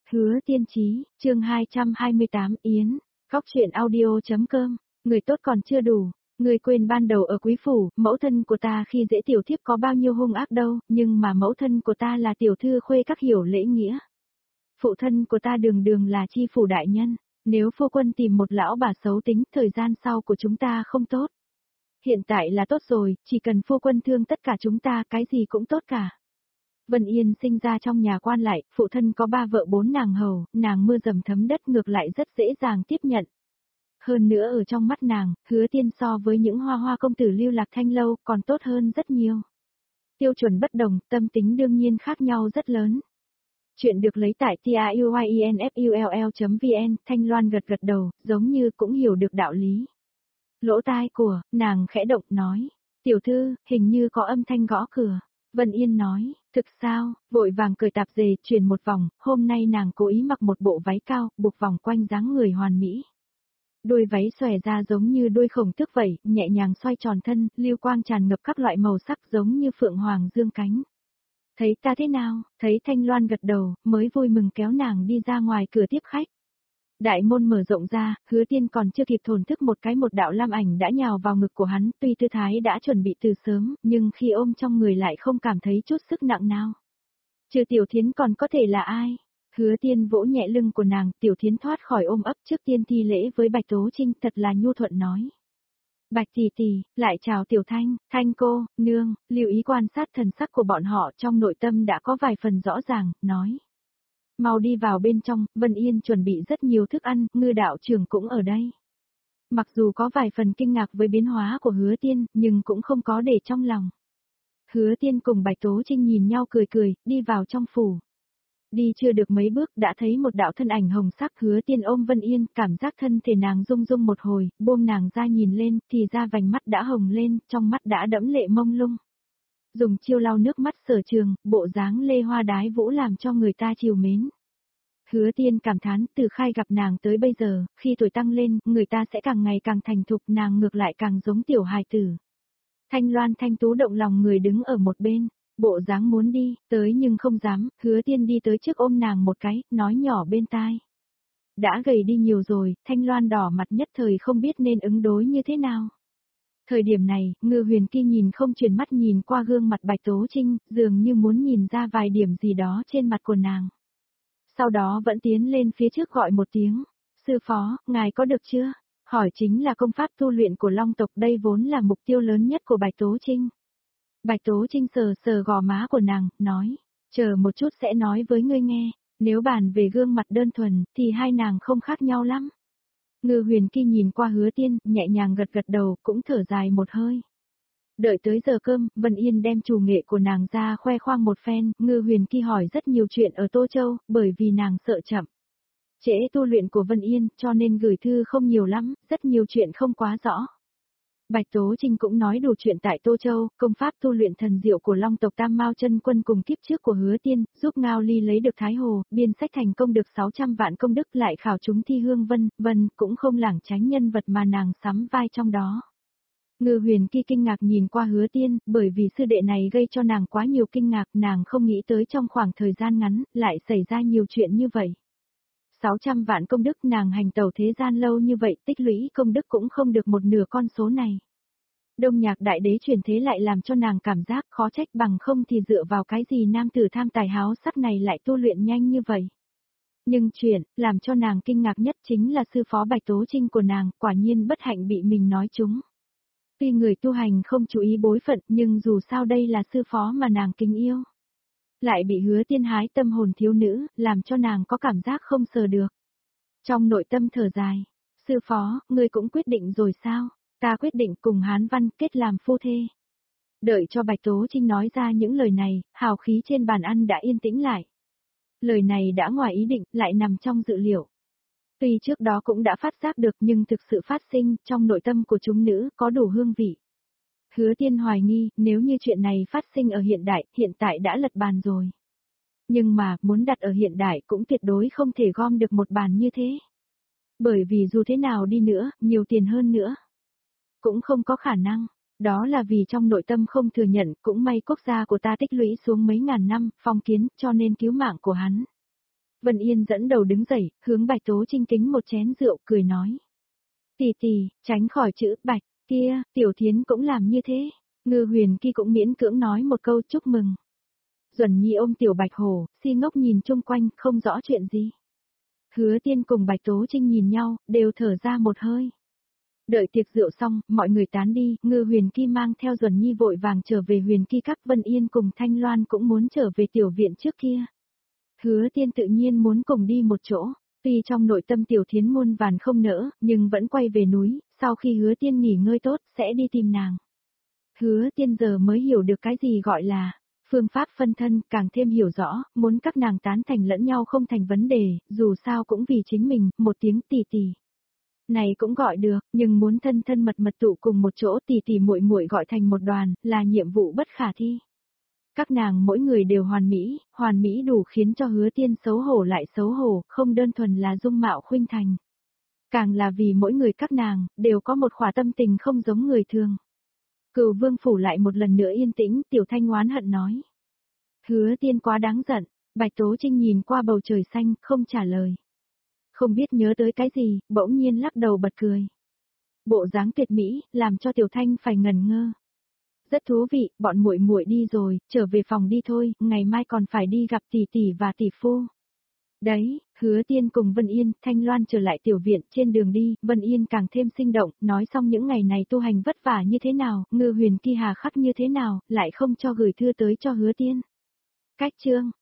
Hứa Tiên Chí, chương 228 Yến, Góc truyện audio.com, người tốt còn chưa đủ, người quên ban đầu ở quý phủ, mẫu thân của ta khi dễ tiểu thiếp có bao nhiêu hung ác đâu, nhưng mà mẫu thân của ta là tiểu thư khuê các hiểu lễ nghĩa. Phụ thân của ta đường đường là chi phủ đại nhân, nếu phu quân tìm một lão bà xấu tính, thời gian sau của chúng ta không tốt. Hiện tại là tốt rồi, chỉ cần phu quân thương tất cả chúng ta, cái gì cũng tốt cả. Vân Yên sinh ra trong nhà quan lại, phụ thân có 3 vợ 4 nàng hầu, nàng mưa dầm thấm đất ngược lại rất dễ dàng tiếp nhận. Hơn nữa ở trong mắt nàng, Hứa Tiên so với những hoa hoa công tử lưu lạc thanh lâu còn tốt hơn rất nhiều. Tiêu chuẩn bất đồng, tâm tính đương nhiên khác nhau rất lớn. Chuyện được lấy tại tiuyinfull.vn, Thanh Loan gật gật đầu, giống như cũng hiểu được đạo lý. Lỗ tai của, nàng khẽ động nói, tiểu thư, hình như có âm thanh gõ cửa. Vân Yên nói, thực sao, vội vàng cởi tạp dề, chuyển một vòng, hôm nay nàng cố ý mặc một bộ váy cao, buộc vòng quanh dáng người hoàn mỹ. Đuôi váy xòe ra giống như đuôi khổng tước vậy, nhẹ nhàng xoay tròn thân, lưu quang tràn ngập các loại màu sắc giống như phượng hoàng dương cánh. Thấy ta thế nào, thấy Thanh Loan gật đầu, mới vui mừng kéo nàng đi ra ngoài cửa tiếp khách. Đại môn mở rộng ra, Hứa Tiên còn chưa kịp thổn thức một đạo lam ảnh đã nhào vào ngực của hắn, tuy tư thái đã chuẩn bị từ sớm, nhưng khi ôm trong người lại không cảm thấy chút sức nặng nào. Trừ Tiểu Thiến còn có thể là ai? Hứa Tiên vỗ nhẹ lưng của nàng, Tiểu Thiến thoát khỏi ôm ấp trước tiên thi lễ với Bạch Tố Trinh, thật là nhu thuận nói. Bạch tỷ tỷ, lại chào Tiểu Thanh, Thanh cô, nương, lưu ý quan sát thần sắc của bọn họ, trong nội tâm đã có vài phần rõ ràng, nói. Mau đi vào bên trong, Vân Yên chuẩn bị rất nhiều thức ăn, Ngư đạo trưởng cũng ở đây. Mặc dù có vài phần kinh ngạc với biến hóa của Hứa Tiên, nhưng cũng không có để trong lòng. Hứa Tiên cùng Bạch Tố Trinh nhìn nhau cười cười, đi vào trong phủ. Đi chưa được mấy bước đã thấy một đạo thân ảnh hồng sắc. Hứa Tiên ôm Vân Yên, cảm giác thân thể nàng rung rung một hồi, buông nàng ra nhìn lên, thì ra vành mắt đã hồng lên, trong mắt đã đẫm lệ mông lung. Dùng chiêu lau nước mắt sở trường, bộ dáng lê hoa đái vũ làm cho người ta chiều mến. Hứa Tiên cảm thán, từ khai gặp nàng tới bây giờ, khi tuổi tăng lên, người ta sẽ càng ngày càng thành thục, nàng ngược lại càng giống tiểu hài tử. Thanh Loan thanh tú động lòng người đứng ở một bên, bộ dáng muốn đi, tới nhưng không dám, Hứa Tiên đi tới trước ôm nàng một cái, nói nhỏ bên tai. Đã gầy đi nhiều rồi, Thanh Loan đỏ mặt nhất thời không biết nên ứng đối như thế nào. Thời điểm này, Ngư Huyền Kỳ nhìn không chuyển mắt nhìn qua gương mặt Bạch Tố Trinh, dường như muốn nhìn ra vài điểm gì đó trên mặt của nàng. Sau đó vẫn tiến lên phía trước gọi một tiếng, sư phó, ngài có được chưa? Hỏi chính là công pháp tu luyện của Long tộc, đây vốn là mục tiêu lớn nhất của Bạch Tố Trinh. Bạch Tố Trinh sờ sờ gò má của nàng, nói, chờ một chút sẽ nói với ngươi nghe, nếu bàn về gương mặt đơn thuần, thì hai nàng không khác nhau lắm. Ngư Huyền Kỳ nhìn qua Hứa Tiên, nhẹ nhàng gật gật đầu, cũng thở dài một hơi. Đợi tới giờ cơm, Vân Yên đem chủ nghệ của nàng ra khoe khoang một phen, Ngư Huyền Kỳ hỏi rất nhiều chuyện ở Tô Châu, bởi vì nàng sợ chậm. Trễ tu luyện của Vân Yên, cho nên gửi thư không nhiều lắm, rất nhiều chuyện không quá rõ. Bạch Tố Trinh cũng nói đủ chuyện tại Tô Châu, công pháp tu luyện thần diệu của Long tộc Tam Mao Chân Quân cùng kiếp trước của Hứa Tiên, giúp Ngao Ly lấy được Thái Hồ, biên sách thành công được 600 vạn công đức, lại khảo chúng thi hương vân, cũng không lảng tránh nhân vật mà nàng sắm vai trong đó. Ngư Huyền Kỳ kinh ngạc nhìn qua Hứa Tiên, bởi vì sư đệ này gây cho nàng quá nhiều kinh ngạc, nàng không nghĩ tới trong khoảng thời gian ngắn, lại xảy ra nhiều chuyện như vậy. 600 vạn công đức, nàng hành tẩu thế gian lâu như vậy, tích lũy công đức cũng không được một nửa con số này. Đông Nhạc đại đế truyền thế lại làm cho nàng cảm giác khó trách, bằng không thì dựa vào cái gì nam tử tham tài háo sắc này lại tu luyện nhanh như vậy. Nhưng chuyện, làm cho nàng kinh ngạc nhất chính là sư phó Bạch Tố Trinh của nàng, quả nhiên bất hạnh bị mình nói trúng. Tuy người tu hành không chú ý bối phận, nhưng dù sao đây là sư phó mà nàng kính yêu. Lại bị Hứa Tiên hái tâm hồn thiếu nữ, làm cho nàng có cảm giác không sờ được. Trong nội tâm thở dài, sư phó, ngươi cũng quyết định rồi sao? Ta quyết định cùng Hán Văn kết làm phu thê. Đợi cho Bạch Tố Trinh nói ra những lời này, hào khí trên bàn ăn đã yên tĩnh lại. Lời này đã ngoài ý định, lại nằm trong dự liệu. Tuy trước đó cũng đã phát giác được nhưng thực sự phát sinh trong nội tâm của chúng nữ có đủ hương vị. Hứa Tiên hoài nghi, nếu như chuyện này phát sinh ở hiện tại đã lật bàn rồi. Nhưng mà, muốn đặt ở hiện đại cũng tuyệt đối không thể gom được một bàn như thế. Bởi vì dù thế nào đi nữa, nhiều tiền hơn nữa. Cũng không có khả năng, đó là vì trong nội tâm không thừa nhận, cũng may quốc gia của ta tích lũy xuống mấy ngàn năm, phong kiến, cho nên cứu mạng của hắn. Vân Yên dẫn đầu đứng dậy, hướng Bạch Tố Trinh kính một chén rượu, cười nói. Tỷ tỷ, tránh khỏi chữ Bạch, kia, Tiểu Thiến cũng làm như thế. Ngư Huyền Kỳ cũng miễn cưỡng nói một câu chúc mừng. Duẩn Nhi ôm Tiểu Bạch Hổ, si ngốc nhìn chung quanh, không rõ chuyện gì. Hứa Tiên cùng Bạch Tố Trinh nhìn nhau, đều thở ra một hơi. Đợi tiệc rượu xong, mọi người tán đi, Ngư Huyền Kỳ mang theo Duẩn Nhi vội vàng trở về Huyền Kỳ các. Vân Yên cùng Thanh Loan cũng muốn trở về tiểu viện trước kia. Hứa Tiên tự nhiên muốn cùng đi một chỗ, tuy trong nội tâm Tiểu Thiến muôn vàn không nỡ, nhưng vẫn quay về núi, sau khi Hứa Tiên nghỉ ngơi tốt, sẽ đi tìm nàng. Hứa Tiên giờ mới hiểu được cái gì gọi là phương pháp phân thân, càng thêm hiểu rõ, muốn các nàng tán thành lẫn nhau không thành vấn đề, dù sao cũng vì chính mình, một tiếng tỷ tỷ. Này cũng gọi được, nhưng muốn thân thân mật mật tụ cùng một chỗ tỷ tỷ muội muội gọi thành một đoàn, là nhiệm vụ bất khả thi. Các nàng mỗi người đều hoàn mỹ đủ khiến cho Hứa Tiên xấu hổ lại xấu hổ, không đơn thuần là dung mạo khuynh thành. Càng là vì mỗi người các nàng, đều có một khỏa tâm tình không giống người thường. Cửu Vương phủ lại một lần nữa yên tĩnh, Tiểu Thanh oán hận nói. Hứa Tiên quá đáng giận, Bạch Tố Trinh nhìn qua bầu trời xanh, không trả lời. Không biết nhớ tới cái gì, bỗng nhiên lắc đầu bật cười. Bộ dáng tuyệt mỹ, làm cho Tiểu Thanh phải ngẩn ngơ. Rất thú vị, bọn muội muội đi rồi, trở về phòng đi thôi, ngày mai còn phải đi gặp tỷ tỷ và tỷ phu. Đấy, Hứa Tiên cùng Vân Yên, Thanh Loan trở lại tiểu viện, trên đường đi, Vân Yên càng thêm sinh động, nói xong những ngày này tu hành vất vả như thế nào, Ngư Huyền Kỳ hà khắc như thế nào, lại không cho gửi thư tới cho Hứa Tiên. Cách chương